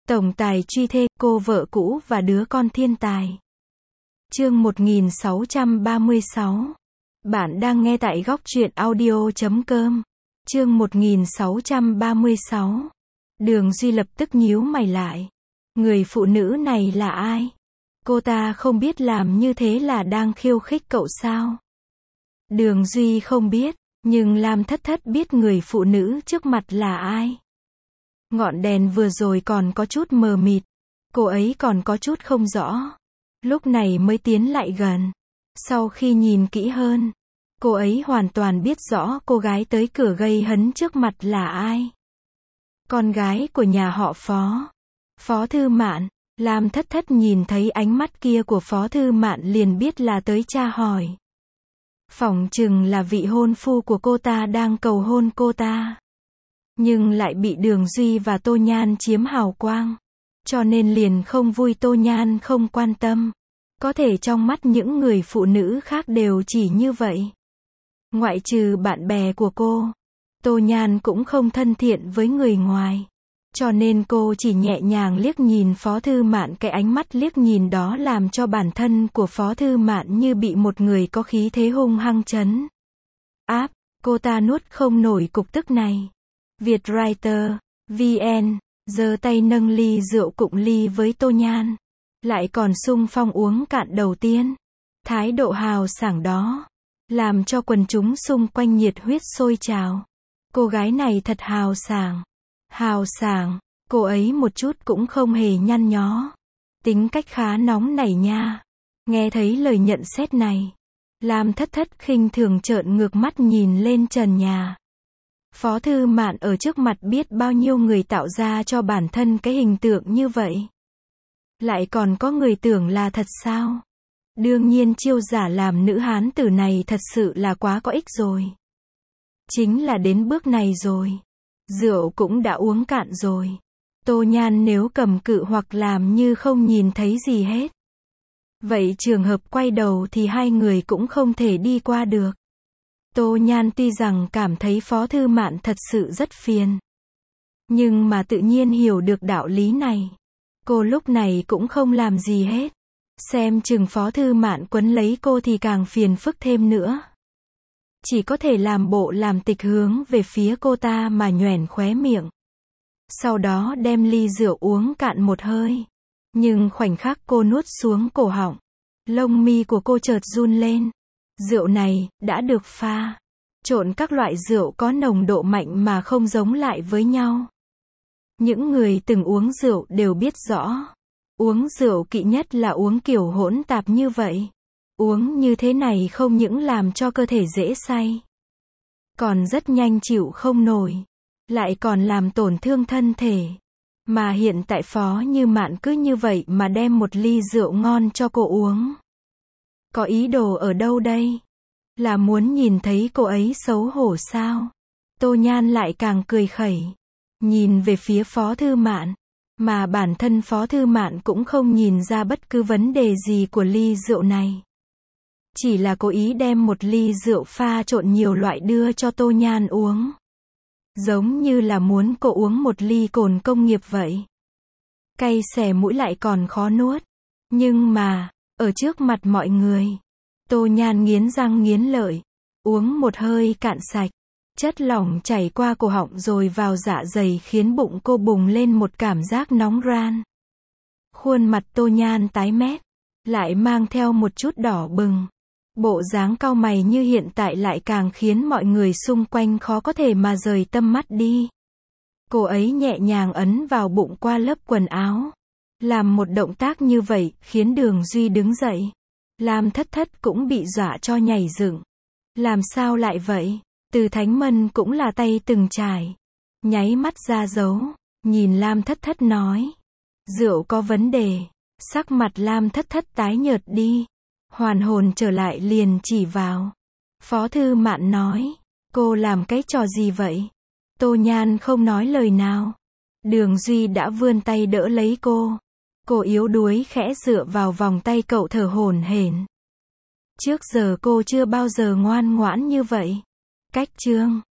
Tổng tài truy thê, cô vợ cũ và đứa con thiên tài. Chương 1636. Bạn đang nghe tại góc truyện audio.com. Chương 1636. Đường Duy lập tức nhíu mày lại. Người phụ nữ này là ai? Cô ta không biết làm như thế là đang khiêu khích cậu sao? Đường Duy không biết, nhưng Lam Thất Thất biết người phụ nữ trước mặt là ai. Ngọn đèn vừa rồi còn có chút mờ mịt, cô ấy còn có chút không rõ. Lúc này mới tiến lại gần. Sau khi nhìn kỹ hơn, cô ấy hoàn toàn biết rõ cô gái tới cửa gây hấn trước mặt là ai. Con gái của nhà họ Phó. Phó Thư Mạn. Lam Thất Thất nhìn thấy ánh mắt kia của Phó Thư Mạn liền biết là tới tra hỏi. Phỏng chừng là vị hôn phu của cô ta đang cầu hôn cô ta. Nhưng lại bị Đường Duy và Tô Nhan chiếm hào quang. Cho nên liền không vui. Tô Nhan không quan tâm. Có thể trong mắt những người phụ nữ khác đều chỉ như vậy. Ngoại trừ bạn bè của cô, Tô Nhan cũng không thân thiện với người ngoài. Cho nên cô chỉ nhẹ nhàng liếc nhìn Phó Thư Mạn. Cái ánh mắt liếc nhìn đó làm cho bản thân của Phó Thư Mạn như bị một người có khí thế hung hăng trấn áp. Cô ta nuốt không nổi cục tức này. Vietwriter VN giơ tay nâng ly rượu cụng ly với Tô Nhan, lại còn xung phong uống cạn đầu tiên. Thái độ hào sảng đó làm cho quần chúng xung quanh nhiệt huyết sôi trào. Cô gái này thật hào sảng. Hào sảng, cô ấy một chút cũng không hề nhăn nhó. Tính cách khá nóng nảy nha. Nghe thấy lời nhận xét này, Lam Thất Thất khinh thường trợn ngược mắt nhìn lên trần nhà. Phó Thư Mạn ở trước mặt biết bao nhiêu người tạo ra cho bản thân cái hình tượng như vậy. Lại còn có người tưởng là thật sao? Đương nhiên chiêu giả làm nữ hán tử này thật sự là quá có ích rồi. Chính là đến bước này rồi. Rượu cũng đã uống cạn rồi. Tô Nhan nếu cầm cự hoặc làm như không nhìn thấy gì hết, vậy trường hợp quay đầu thì hai người cũng không thể đi qua được. Tô Nhan tuy rằng cảm thấy Phó Thư Mạn thật sự rất phiền, nhưng mà tự nhiên hiểu được đạo lý này. Cô lúc này cũng không làm gì hết. Xem chừng Phó Thư Mạn quấn lấy cô thì càng phiền phức thêm nữa. Chỉ có thể làm bộ làm tịch hướng về phía cô ta mà nhoẻn khóe miệng. Sau đó đem ly rượu uống cạn một hơi. Nhưng khoảnh khắc cô nuốt xuống cổ họng, lông mi của cô chợt run lên. Rượu này, đã được pha trộn các loại rượu có nồng độ mạnh mà không giống lại với nhau. Những người từng uống rượu đều biết rõ. Uống rượu kỵ nhất là uống kiểu hỗn tạp như vậy. Uống như thế này không những làm cho cơ thể dễ say, còn rất nhanh chịu không nổi, lại còn làm tổn thương thân thể. Mà hiện tại Phó Như Mạn cứ như vậy mà đem một ly rượu ngon cho cô uống. Có ý đồ ở đâu đây? Là muốn nhìn thấy cô ấy xấu hổ sao? Tô Nhan lại càng cười khẩy, nhìn về phía Phó Thư Mạn, mà bản thân Phó Thư Mạn cũng không nhìn ra bất cứ vấn đề gì của ly rượu này. Chỉ là cố ý đem một ly rượu pha trộn nhiều loại đưa cho Tô Nhan uống. Giống như là muốn cô uống một ly cồn công nghiệp vậy. Cay xè mũi lại còn khó nuốt. Nhưng mà, ở trước mặt mọi người, Tô Nhan nghiến răng nghiến lợi, uống một hơi cạn sạch. Chất lỏng chảy qua cổ họng rồi vào dạ dày khiến bụng cô bùng lên một cảm giác nóng ran. Khuôn mặt Tô Nhan tái mét, lại mang theo một chút đỏ bừng. Bộ dáng cau mày như hiện tại lại càng khiến mọi người xung quanh khó có thể mà rời tâm mắt đi. Cô ấy nhẹ nhàng ấn vào bụng qua lớp quần áo. Làm một động tác như vậy, khiến Đường Duy đứng dậy. Lam Thất Thất cũng bị dọa cho nhảy dựng. Làm sao lại vậy? Từ Thánh Mân cũng là tay từng trải. Nháy mắt ra dấu, nhìn Lam Thất Thất nói. Rượu có vấn đề. Sắc mặt Lam Thất Thất tái nhợt đi. Hoàn hồn trở lại liền chỉ vào. Phó Thư Mạn nói. Cô làm cái trò gì vậy? Tô Nhan không nói lời nào. Đường Duy đã vươn tay đỡ lấy cô. Cô yếu đuối khẽ dựa vào vòng tay cậu thở hổn hển. Trước giờ cô chưa bao giờ ngoan ngoãn như vậy. Cách chương